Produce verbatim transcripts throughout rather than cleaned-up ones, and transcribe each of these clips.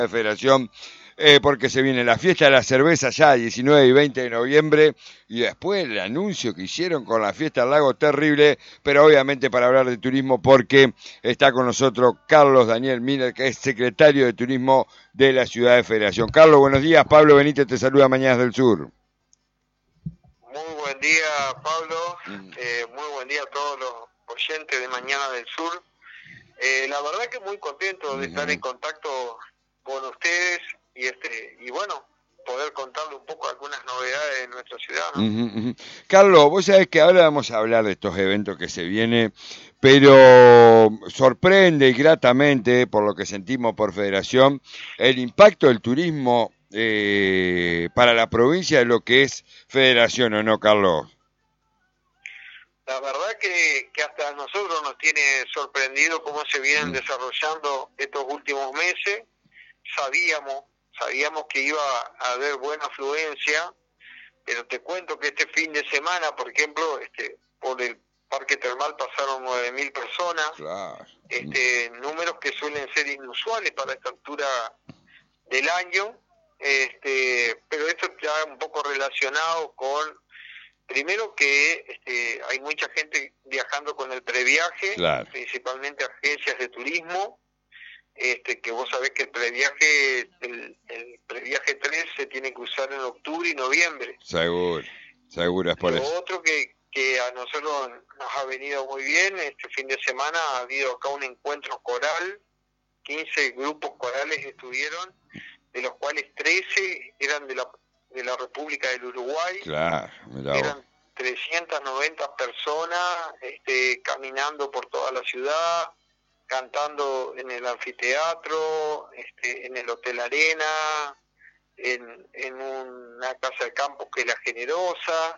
de Federación, eh, porque se viene la fiesta de la cerveza ya diecinueve y veinte de noviembre, y después el anuncio que hicieron con la fiesta del lago terrible, pero obviamente para hablar de turismo, porque está con nosotros Carlos Daniel Miner, que es secretario de Turismo de la Ciudad de Federación. Carlos, buenos días. Pablo Benítez te saluda, Mañanas del Sur. Muy buen día, Pablo. Eh, muy buen día a todos los oyentes de Mañana del Sur. Eh, la verdad que muy contento de estar en contacto con ustedes y este y bueno, poder contarle un poco algunas novedades de nuestra ciudad, ¿no? Uh-huh, uh-huh. Carlos, vos sabés que ahora vamos a hablar de estos eventos que se vienen, pero sorprende y gratamente, por lo que sentimos por Federación, el impacto del turismo eh, para la provincia de lo que es Federación, ¿o no, Carlos? La verdad que, que hasta a nosotros nos tiene sorprendido cómo se vienen mm. desarrollando estos últimos meses. Sabíamos, sabíamos que iba a haber buena afluencia, pero te cuento que este fin de semana, por ejemplo, este, por el Parque Termal pasaron nueve mil personas, claro. este, números que suelen ser inusuales para esta altura del año, este, pero esto está un poco relacionado con, primero que este, hay mucha gente viajando con el previaje, claro. principalmente agencias de turismo, este, que vos sabés que el previaje, el, el previaje tres se tiene que usar en octubre y noviembre. Seguro, seguro es por Lo eso. otro que, que a nosotros nos ha venido muy bien, este fin de semana ha habido acá un encuentro coral, quince grupos corales estuvieron, de los cuales trece eran de la de la República del Uruguay. Claro, mirá eran vos. trescientas noventa personas este, caminando por toda la ciudad, cantando en el anfiteatro, este, en el Hotel Arena, en, en una casa de campo que es La Generosa.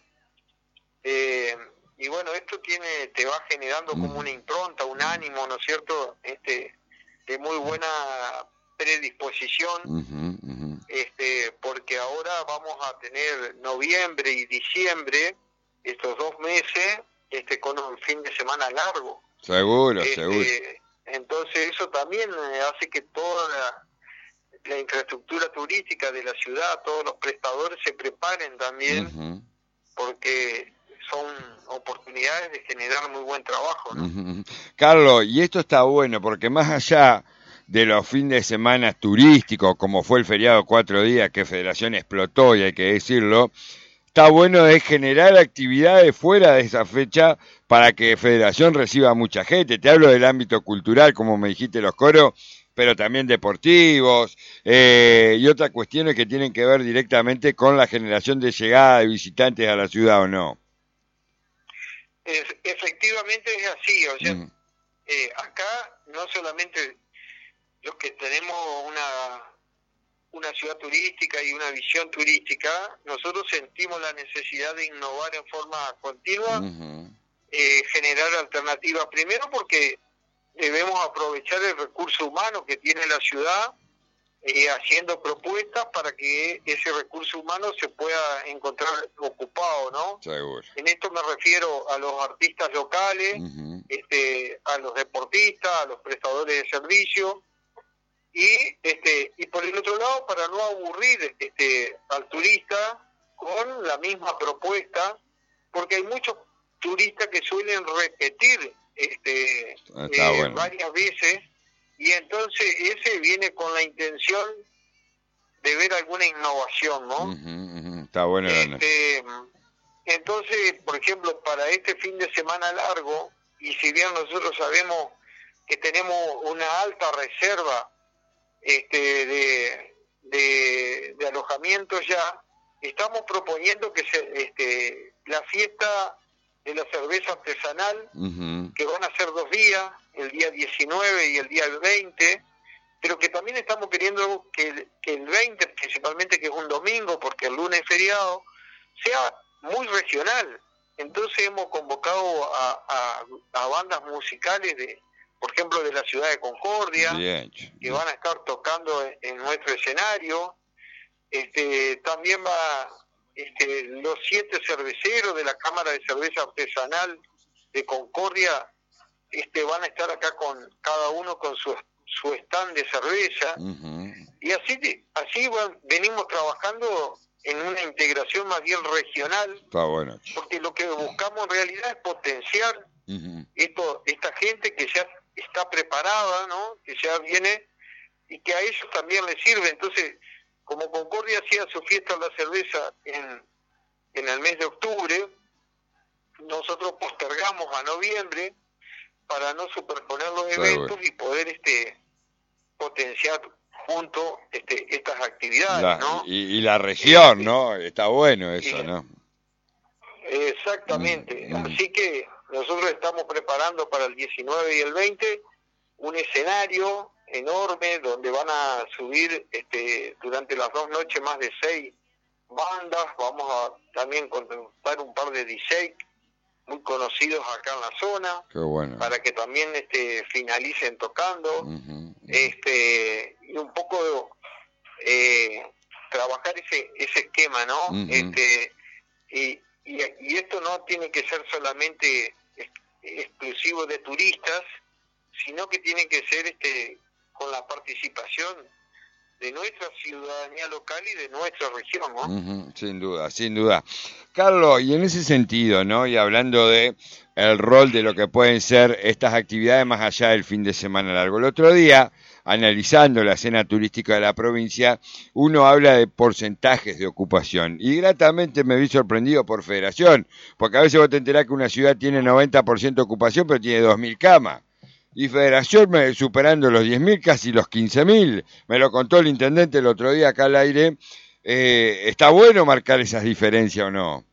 Eh, y bueno, esto tiene te va generando como una impronta, un ánimo, ¿no es cierto?, este, de muy buena predisposición, uh-huh, uh-huh. este, porque ahora vamos a tener noviembre y diciembre, estos dos meses, este, con un fin de semana largo. Seguro, este, seguro. Entonces eso también hace que toda la, la infraestructura turística de la ciudad, todos los prestadores se preparen también, uh-huh. porque son oportunidades de generar muy buen trabajo, ¿no? Uh-huh. Carlos, y esto está bueno, porque más allá de los fines de semana turísticos, como fue el feriado cuatro días que Federación explotó, y hay que decirlo, está bueno de generar actividades fuera de esa fecha para que Federación reciba mucha gente. Te hablo del ámbito cultural, como me dijiste, los coros, pero también deportivos, eh, y otras cuestiones que tienen que ver directamente con la generación de llegada de visitantes a la ciudad, ¿o no? Es, efectivamente es así, o sea, uh-huh. eh, acá no solamente los que tenemos una una ciudad turística y una visión turística, nosotros sentimos la necesidad de innovar en forma continua, uh-huh. eh, generar alternativas, primero porque debemos aprovechar el recurso humano que tiene la ciudad, eh, haciendo propuestas para que ese recurso humano se pueda encontrar ocupado, ¿no? Seguro. En esto me refiero a los artistas locales, uh-huh. este, a los deportistas, a los prestadores de servicios, y este y por el otro lado, para no aburrir este al turista con la misma propuesta, porque hay muchos turistas que suelen repetir este eh, bueno. varias veces, y entonces ese viene con la intención de ver alguna innovación, ¿no? Uh-huh, uh-huh. Está bueno. Este, entonces, por ejemplo, para este fin de semana largo, y si bien nosotros sabemos que tenemos una alta reserva este de, de, de alojamiento ya, estamos proponiendo que se, este, la fiesta de la cerveza artesanal, uh-huh. que van a ser dos días, el día diecinueve y el día veinte, pero que también estamos queriendo que, que el veinte, principalmente, que es un domingo, porque el lunes es feriado, sea muy regional. Entonces hemos convocado a, a, a bandas musicales de, por ejemplo, de la ciudad de Concordia, bien, bien. que van a estar tocando en, en nuestro escenario. Este, también va este, los siete cerveceros de la Cámara de Cerveza Artesanal de Concordia, este, van a estar acá con cada uno con su, su stand de cerveza. Uh-huh. y así así bueno, venimos trabajando en una integración más bien regional. Está bueno. Porque lo que buscamos en realidad es potenciar uh-huh. esto, esta gente que ya está preparada, ¿no? Que ya viene y que a ellos también les sirve. Entonces, como Concordia hacía su fiesta de la cerveza en, en el mes de octubre, nosotros postergamos a noviembre para no superponer los eventos y poder este potenciar junto este, estas actividades, la, ¿no? Y, y la región, eh, ¿no? Está bueno eso, y, ¿no? Exactamente. Mm, mm. Así que nosotros estamos preparando para el diecinueve y el veinte un escenario enorme donde van a subir este, durante las dos noches más de seis bandas. Vamos a también contratar un par de D J muy conocidos acá en la zona. Qué bueno. Para que también este, finalicen tocando. Uh-huh. Este, y un poco eh, trabajar ese ese esquema, ¿no? Uh-huh. Este, y, y, y esto no tiene que ser solamente ex- exclusivo de turistas, sino que tiene que ser este con la participación de nuestra ciudadanía local y de nuestra región, ¿no? Uh-huh, sin duda, sin duda. Carlos, y en ese sentido, ¿no? Y hablando de el rol de lo que pueden ser estas actividades más allá del fin de semana largo. El otro día, analizando la escena turística de la provincia, uno habla de porcentajes de ocupación. Y gratamente me vi sorprendido por Federación, porque a veces vos te enterás que una ciudad tiene noventa por ciento de ocupación, pero tiene dos mil camas. Y Federación me, superando los diez mil, casi los quince mil. Me lo contó el intendente el otro día acá al aire. Eh, ¿Está bueno marcar esas diferencias o no?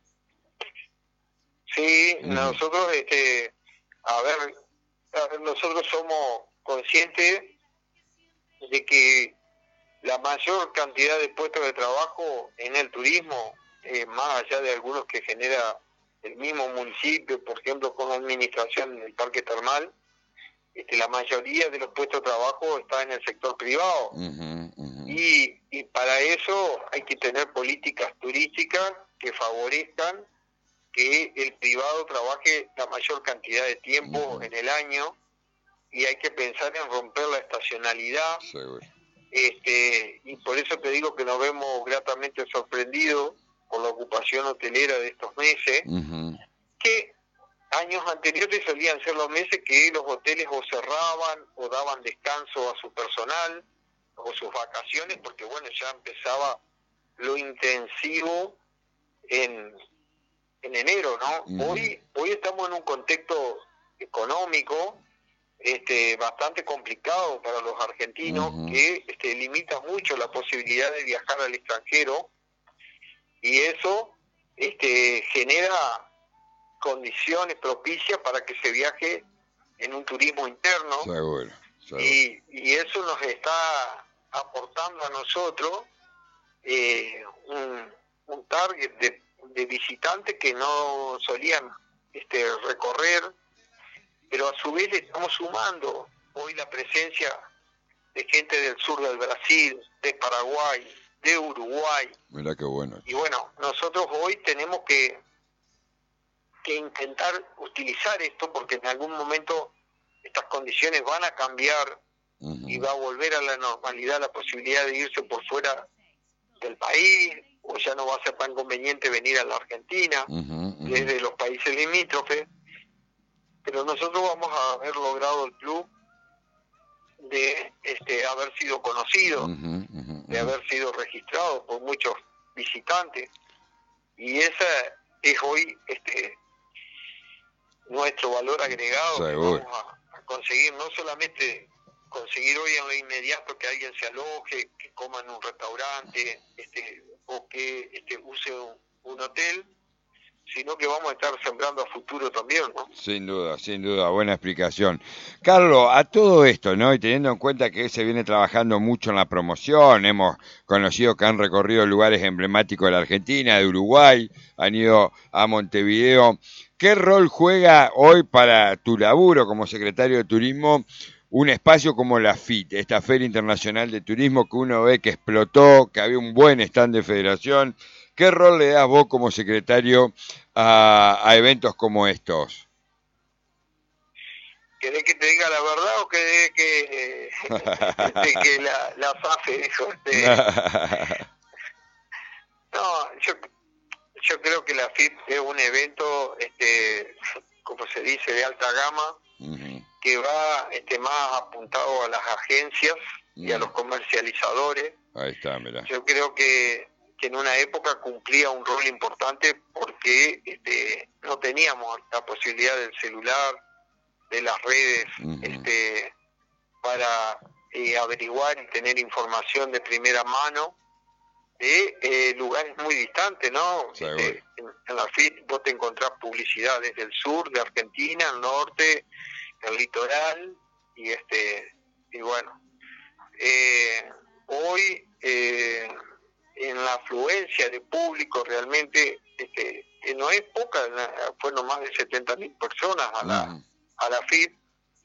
Sí, uh-huh. nosotros, este, a ver, a ver, nosotros somos conscientes de que la mayor cantidad de puestos de trabajo en el turismo, eh, más allá de algunos que genera el mismo municipio, por ejemplo, con la administración del parque termal, Este, la mayoría de los puestos de trabajo está en el sector privado. Uh-huh, uh-huh. Y, y para eso hay que tener políticas turísticas que favorezcan que el privado trabaje la mayor cantidad de tiempo uh-huh. en el año, y hay que pensar en romper la estacionalidad. Seguro. Este, y por eso te digo que nos vemos gratamente sorprendidos por la ocupación hotelera de estos meses, uh-huh. que años anteriores solían ser los meses que los hoteles o cerraban o daban descanso a su personal o sus vacaciones, porque bueno, ya empezaba lo intensivo en, en enero, ¿no? Mm. Hoy hoy estamos en un contexto económico este bastante complicado para los argentinos, uh-huh. que este, limita mucho la posibilidad de viajar al extranjero, y eso este genera condiciones propicias para que se viaje en un turismo interno. Seguro, seguro. Y, y eso nos está aportando a nosotros eh, un, un target de, de visitantes que no solían este, recorrer, pero a su vez le estamos sumando hoy la presencia de gente del sur del Brasil, de Paraguay, de Uruguay. Mirá qué bueno. Y bueno, nosotros hoy tenemos que que intentar utilizar esto, porque en algún momento estas condiciones van a cambiar uh-huh. y va a volver a la normalidad la posibilidad de irse por fuera del país, o ya no va a ser tan conveniente venir a la Argentina uh-huh, uh-huh. desde los países limítrofes, pero nosotros vamos a haber logrado el plus de este haber sido conocidos, uh-huh, uh-huh. de haber sido registrados por muchos visitantes, y esa es hoy este nuestro valor agregado. Seguro. Que vamos a, a conseguir, no solamente conseguir hoy en lo inmediato que alguien se aloje, que coma en un restaurante, este, o que este, use un, un hotel, sino que vamos a estar sembrando a futuro también, ¿no? Sin duda, sin duda, buena explicación. Carlos, a todo esto, ¿no? Y teniendo en cuenta que se viene trabajando mucho en la promoción, hemos conocido que han recorrido lugares emblemáticos de la Argentina, de Uruguay, han ido a Montevideo. ¿Qué rol juega hoy para tu laburo como secretario de Turismo un espacio como la F I T, esta Feria Internacional de Turismo que uno ve que explotó, que había un buen stand de Federación? ¿Qué rol le das vos como secretario a, a eventos como estos? ¿Querés que te diga la verdad o querés que, este, que la, la zafe? Dijo, este. No, yo, yo creo que la F I P es un evento, este, como se dice, de alta gama, uh-huh. que va este, más apuntado a las agencias uh-huh. y a los comercializadores. Ahí está, mirá. Yo creo que, que en una época cumplía un rol importante porque este, no teníamos la posibilidad del celular, de las redes, uh-huh. este, para eh, averiguar y tener información de primera mano de eh, lugares muy distantes, ¿no? Este, en, en la F I P vos te encontrás publicidad desde el sur de Argentina, el norte, el litoral, y este y bueno, eh, hoy eh, en la afluencia de público realmente, este, que no es poca, fueron más de setenta mil personas a la, uh-huh. a la F I P,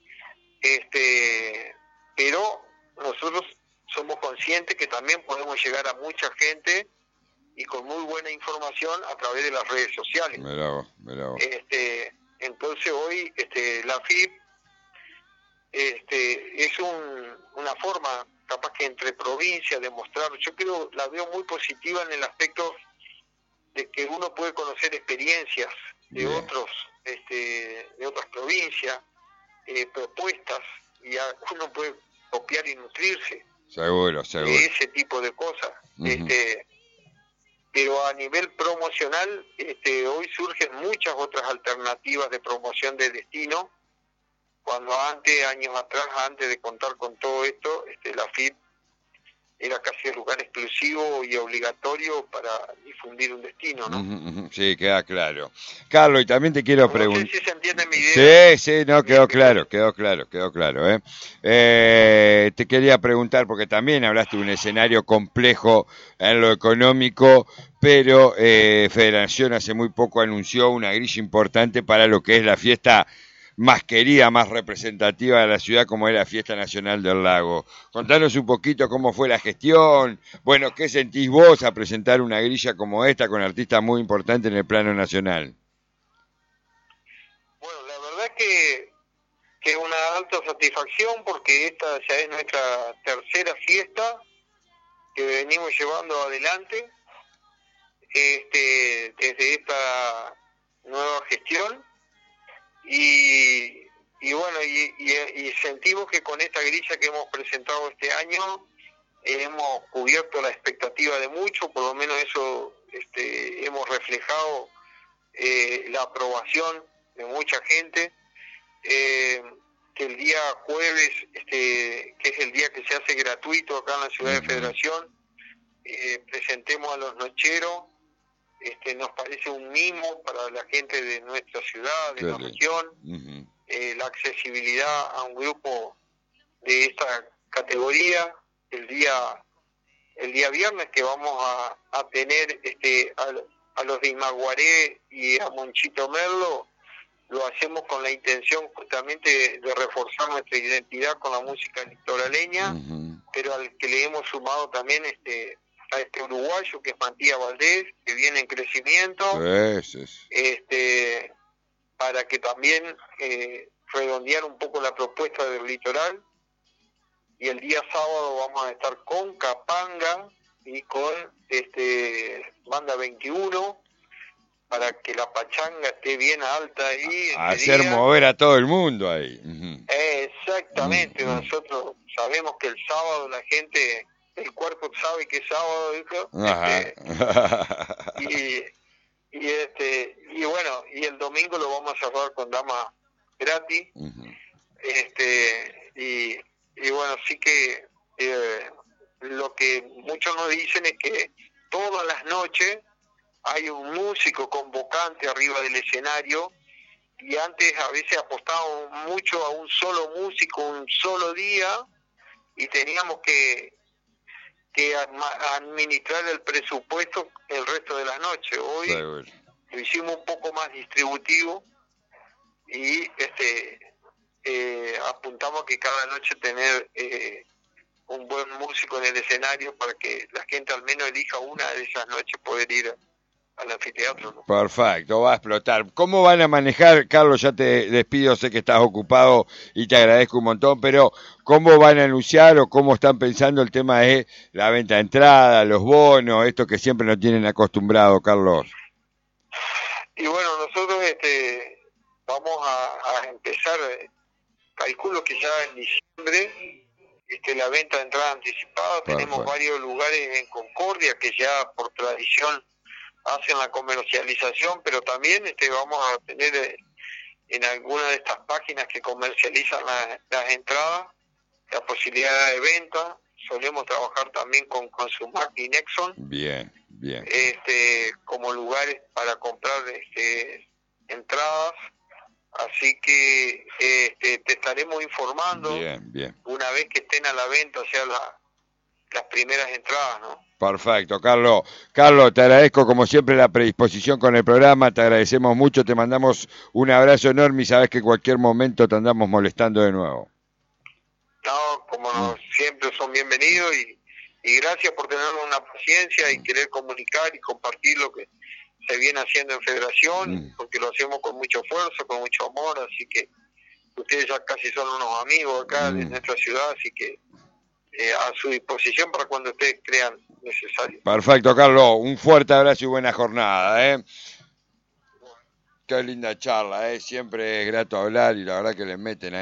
este, pero nosotros somos conscientes que también podemos llegar a mucha gente y con muy buena información a través de las redes sociales. Mirá vos, mirá vos. Este, entonces hoy este, la F I P este, es un, una forma capaz que entre provincias de mostrar, yo creo, la veo muy positiva en el aspecto de que uno puede conocer experiencias de Bien. otros, este, de otras provincias, eh, propuestas, y a, uno puede copiar y nutrirse. Seguro, seguro. De ese tipo de cosas. Uh-huh. Este, pero a nivel promocional, este, hoy surgen muchas otras alternativas de promoción de destino, cuando antes, años atrás, antes de contar con todo esto, este, la F I P era casi el lugar exclusivo y obligatorio para difundir un destino, ¿no? Uh-huh, uh-huh. Sí, queda claro. Carlos, y también te quiero preguntar... No sé si se entiende mi idea. Sí, sí, no, quedó claro, quedó claro, quedó claro. ¿eh? Eh, te quería preguntar, porque también hablaste de un escenario complejo en lo económico, pero eh, Federación hace muy poco anunció una grilla importante para lo que es la fiesta más querida, más representativa de la ciudad, como es la Fiesta Nacional del Lago. Contanos un poquito cómo fue la gestión, bueno, ¿qué sentís vos a presentar una grilla como esta con artistas muy importantes en el plano nacional? Bueno, la verdad que, que es una alta satisfacción porque esta ya es nuestra tercera fiesta que venimos llevando adelante este, desde esta nueva gestión. Y, y bueno, y, y, y sentimos que con esta grilla que hemos presentado este año eh, hemos cubierto la expectativa de muchos, por lo menos eso este, hemos reflejado eh, la aprobación de mucha gente, eh, que el día jueves, este, que es el día que se hace gratuito acá en la ciudad de Federación, eh, presentemos a los nocheros. Este, nos parece un mimo para la gente de nuestra ciudad, de la región, uh-huh. eh, la accesibilidad a un grupo de esta categoría. El día el día viernes que vamos a, a tener este a, a los de Imaguaré y a Monchito Merlo, lo hacemos con la intención justamente de, de reforzar nuestra identidad con la música litoraleña, uh-huh. pero al que le hemos sumado también este a este uruguayo que es Matías Valdés, que viene en crecimiento, sí, sí. este para que también eh, redondear un poco la propuesta del litoral. Y el día sábado vamos a estar con Capanga y con este Banda veintiuno para que la pachanga esté bien alta ahí. A hacer día. mover a todo el mundo ahí. Uh-huh. Exactamente, uh-huh. nosotros sabemos que el sábado la gente... el cuerpo sabe que es sábado, dijo, este, y, y este y bueno, y el domingo lo vamos a cerrar con dama gratis, uh-huh. este y, y bueno, sí que eh, lo que muchos nos dicen es que todas las noches hay un músico convocante arriba del escenario, y antes a veces apostábamos mucho a un solo músico, un solo día, y teníamos que que administrar el presupuesto el resto de la noche. Hoy Seguro. Lo hicimos un poco más distributivo y este eh, apuntamos a que cada noche tener eh, un buen músico en el escenario para que la gente al menos elija una de esas noches poder ir al anfiteatro, ¿no? Perfecto, va a explotar. ¿Cómo van a manejar, Carlos? Ya te despido, sé que estás ocupado y te agradezco un montón, pero ¿cómo van a anunciar o cómo están pensando el tema de la venta de entrada, los bonos, esto que siempre nos tienen acostumbrado, Carlos? Y bueno, nosotros este vamos a, a empezar, calculo que ya en diciembre, este, la venta de entrada anticipada. Perfecto. Tenemos varios lugares en Concordia que ya por tradición hacen la comercialización, pero también este vamos a tener eh, en alguna de estas páginas que comercializan la, las entradas la posibilidad de venta. Solemos trabajar también con Consumac y Nexon. Bien, bien. Este, como lugares para comprar este, entradas. Así que este, te estaremos informando bien, bien. una vez que estén a la venta, o sea, la, las primeras entradas, ¿no? Perfecto, Carlos. Carlos, te agradezco como siempre la predisposición con el programa, te agradecemos mucho, te mandamos un abrazo enorme y sabes que en cualquier momento te andamos molestando de nuevo. No, como no, mm. siempre son bienvenidos y, y gracias por tener una paciencia y querer comunicar y compartir lo que se viene haciendo en Federación, mm. porque lo hacemos con mucho esfuerzo, con mucho amor, así que ustedes ya casi son unos amigos acá mm. de nuestra ciudad, así que eh, a su disposición para cuando ustedes crean necesario. Perfecto, Carlos, un fuerte abrazo y buena jornada, ¿eh? Qué linda charla, ¿eh? Siempre es grato hablar y la verdad que le meten ahí.